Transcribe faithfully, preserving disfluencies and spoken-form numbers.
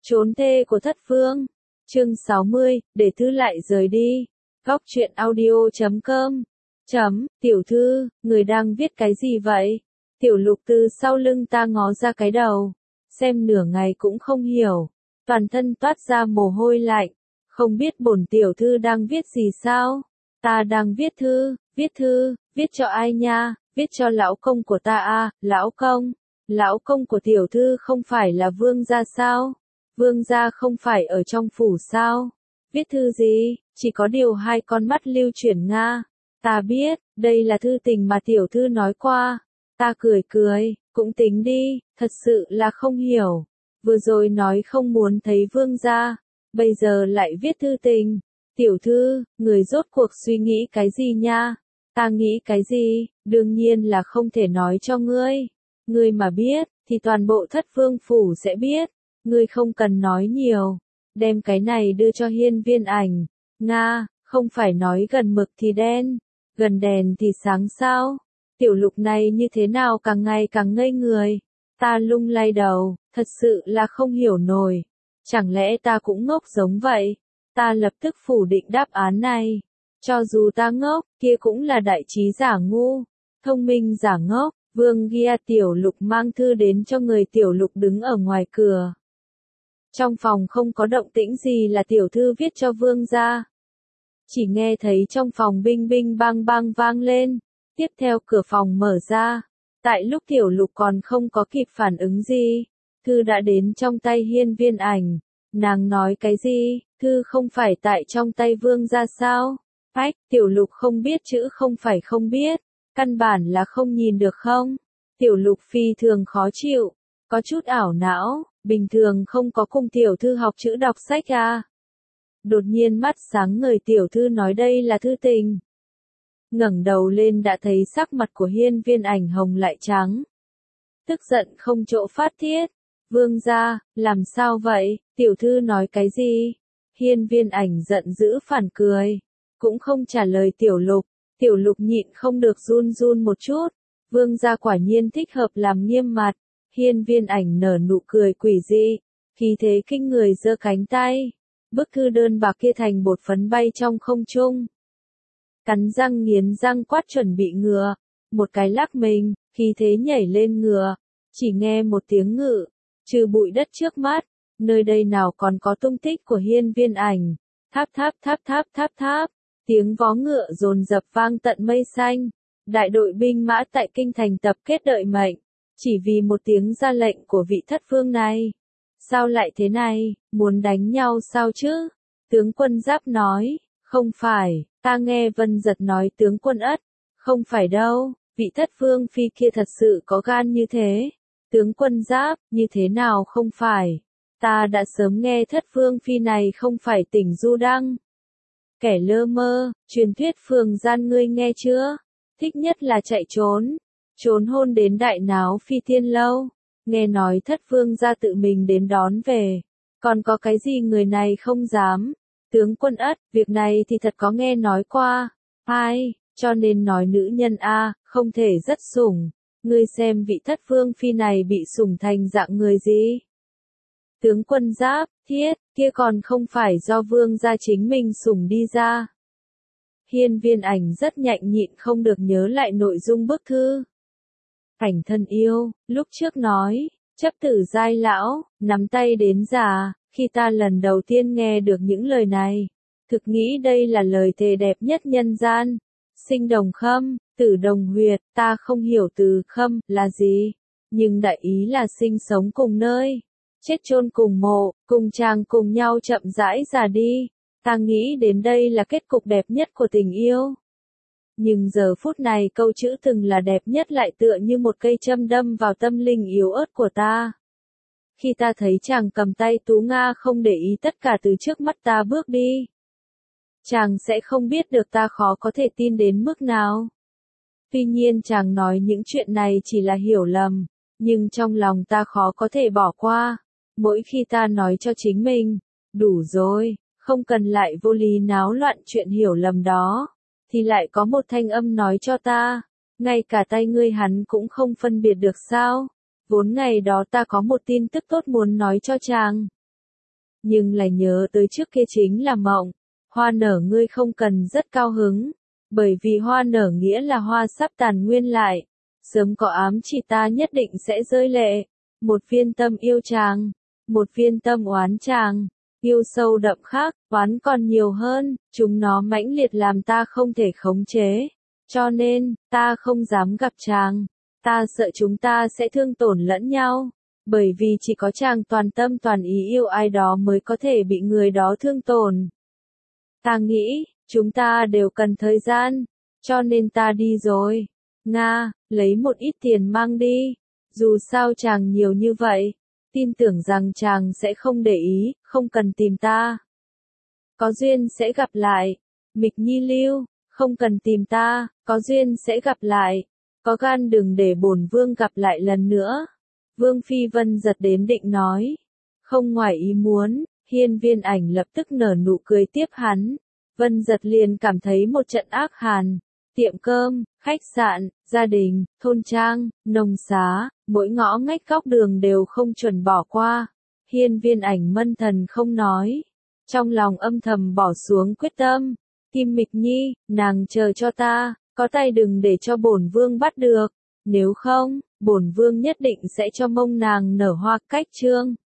Trốn thê của thất vương. Chương sáu mươi, để thư lại rời đi. Góc truyện audio chấm com. Chấm, tiểu thư, người đang viết cái gì vậy? Tiểu lục từ sau lưng ta ngó ra cái đầu. Xem nửa ngày cũng không hiểu. Toàn thân toát ra mồ hôi lạnh. Không biết bổn tiểu thư đang viết gì sao? Ta đang viết thư, viết thư, viết cho ai nha? Viết cho lão công của ta à, lão công. Lão công của tiểu thư không phải là vương gia sao? Vương gia không phải ở trong phủ sao? Viết thư gì? Chỉ có điều hai con mắt lưu chuyển Nga. Ta biết, đây là thư tình mà tiểu thư nói qua. Ta cười cười, cũng tính đi, thật sự là không hiểu. Vừa rồi nói không muốn thấy vương gia, bây giờ lại viết thư tình. Tiểu thư, người rốt cuộc suy nghĩ cái gì nha? Ta nghĩ cái gì, đương nhiên là không thể nói cho ngươi. Ngươi mà biết, thì toàn bộ thất vương phủ sẽ biết. Ngươi không cần nói nhiều. Đem cái này đưa cho hiên viên ảnh. Nga, không phải nói gần mực thì đen, gần đèn thì sáng sao? Tiểu lục này như thế nào càng ngày càng ngây người. Ta lung lay đầu, thật sự là không hiểu nổi. Chẳng lẽ ta cũng ngốc giống vậy? Ta lập tức phủ định đáp án này. Cho dù ta ngốc, kia cũng là đại trí giả ngu, thông minh giả ngốc. Vương Gia tiểu lục mang thư đến cho người. Tiểu lục đứng ở ngoài cửa. Trong phòng không có động tĩnh gì là tiểu thư viết cho vương gia. Chỉ nghe thấy trong phòng binh binh bang bang vang lên. Tiếp theo cửa phòng mở ra. Tại lúc tiểu lục còn không có kịp phản ứng gì, thư đã đến trong tay hiên viên ảnh. Nàng nói cái gì? Thư không phải tại trong tay vương gia sao? Ách, tiểu lục không biết chữ không phải không biết. Căn bản là không nhìn được không? Tiểu lục phi thường khó chịu. Có chút ảo não. Bình thường không có cùng tiểu thư học chữ đọc sách à? Đột nhiên mắt sáng người tiểu thư nói đây là thư tình. Ngẩng đầu lên đã thấy sắc mặt của hiên viên ảnh hồng lại trắng. Tức giận không chỗ phát tiết. Vương gia, làm sao vậy? Tiểu thư nói cái gì? Hiên viên ảnh giận dữ phản cười. Cũng không trả lời tiểu lục. Tiểu lục nhịn không được run run một chút. Vương gia quả nhiên thích hợp làm nghiêm mặt. Hiên viên ảnh nở nụ cười quỷ dị. Khí thế kinh người giơ cánh tay. Bức thư đơn bạc kia thành bột phấn bay trong không trung. Cắn răng nghiến răng quát chuẩn bị ngựa. Một cái lắc mình, khí thế nhảy lên ngựa. Chỉ nghe một tiếng ngự. Trừ bụi đất trước mắt. Nơi đây nào còn có tung tích của hiên viên ảnh. Tháp tháp tháp tháp tháp tháp. Tiếng vó ngựa dồn dập vang tận mây xanh. Đại đội binh mã tại kinh thành tập kết đợi mệnh. Chỉ vì một tiếng ra lệnh của vị thất vương này. Sao lại thế này, muốn đánh nhau sao chứ? Tướng quân Giáp nói, không phải, ta nghe Vân Giật nói tướng quân Ất. Không phải đâu, vị thất vương phi kia thật sự có gan như thế. Tướng quân Giáp, như thế nào không phải? Ta đã sớm nghe thất vương phi này không phải tỉnh Du Đăng. Kẻ lơ mơ, truyền thuyết phường gian ngươi nghe chưa? Thích nhất là chạy trốn. Trốn hôn đến đại náo phi thiên lâu. Nghe nói thất vương gia tự mình đến đón về. Còn có cái gì người này không dám? Tướng quân Ất, việc này thì thật có nghe nói qua. Ai, cho nên nói nữ nhân A, không thể rất sủng. Ngươi xem vị thất vương phi này bị sủng thành dạng người gì? Tướng quân Giáp, thiết, kia còn không phải do vương gia chính mình sủng đi ra. Hiên viên ảnh rất nhạy nhịn không được nhớ lại nội dung bức thư. Ảnh thân yêu, lúc trước nói, chấp tử giai lão, nắm tay đến già, khi ta lần đầu tiên nghe được những lời này, thực nghĩ đây là lời thề đẹp nhất nhân gian. Sinh đồng khâm, tử đồng huyệt, ta không hiểu từ khâm là gì, nhưng đại ý là sinh sống cùng nơi, chết chôn cùng mộ, cùng chàng cùng nhau chậm rãi già đi. Ta nghĩ đến đây là kết cục đẹp nhất của tình yêu. Nhưng giờ phút này câu chữ từng là đẹp nhất lại tựa như một cây châm đâm vào tâm linh yếu ớt của ta. Khi ta thấy chàng cầm tay Tú Nga không để ý tất cả từ trước mắt ta bước đi. Chàng sẽ không biết được ta khó có thể tin đến mức nào. Tuy nhiên chàng nói những chuyện này chỉ là hiểu lầm, nhưng trong lòng ta khó có thể bỏ qua. Mỗi khi ta nói cho chính mình, đủ rồi, không cần lại vô lý náo loạn chuyện hiểu lầm đó. Thì lại có một thanh âm nói cho ta, ngay cả tay ngươi hắn cũng không phân biệt được sao? Vốn ngày đó ta có một tin tức tốt muốn nói cho chàng. nhưng lại nhớ tới trước kia chính là mộng. Hoa nở ngươi không cần rất cao hứng, bởi vì hoa nở nghĩa là hoa sắp tàn nguyên lại. Sớm có ám chỉ ta nhất định sẽ rơi lệ. Một viên tâm yêu chàng, một viên tâm oán chàng. Yêu sâu đậm khác, oán còn nhiều hơn, chúng nó mãnh liệt làm ta không thể khống chế. Cho nên, ta không dám gặp chàng. Ta sợ chúng ta sẽ thương tổn lẫn nhau. Bởi vì chỉ có chàng toàn tâm toàn ý yêu ai đó mới có thể bị người đó thương tổn. Ta nghĩ, chúng ta đều cần thời gian. Cho nên ta đi rồi. Nga, lấy một ít tiền mang đi. Dù sao chàng nhiều như vậy. Tin tưởng rằng chàng sẽ không để ý, không cần tìm ta. Có duyên sẽ gặp lại. Mịch Nhi lưu, không cần tìm ta, có duyên sẽ gặp lại. Có gan đừng để bổn vương gặp lại lần nữa. Vương Phi Vân giật đến định nói. Không ngoài ý muốn, Hiên Viên Ảnh lập tức nở nụ cười tiếp hắn. Vân giật liền cảm thấy một trận ác hàn. Tiệm cơm, khách sạn, gia đình, thôn trang, nông xá, mỗi ngõ ngách góc đường đều không chuẩn bỏ qua. Hiên Viên Ảnh mân thần không nói. Trong lòng âm thầm bỏ xuống quyết tâm. Kim Mịch Nhi, nàng chờ cho ta, có tay đừng để cho bổn vương bắt được. Nếu không, bổn vương nhất định sẽ cho mông nàng nở hoa cách trương.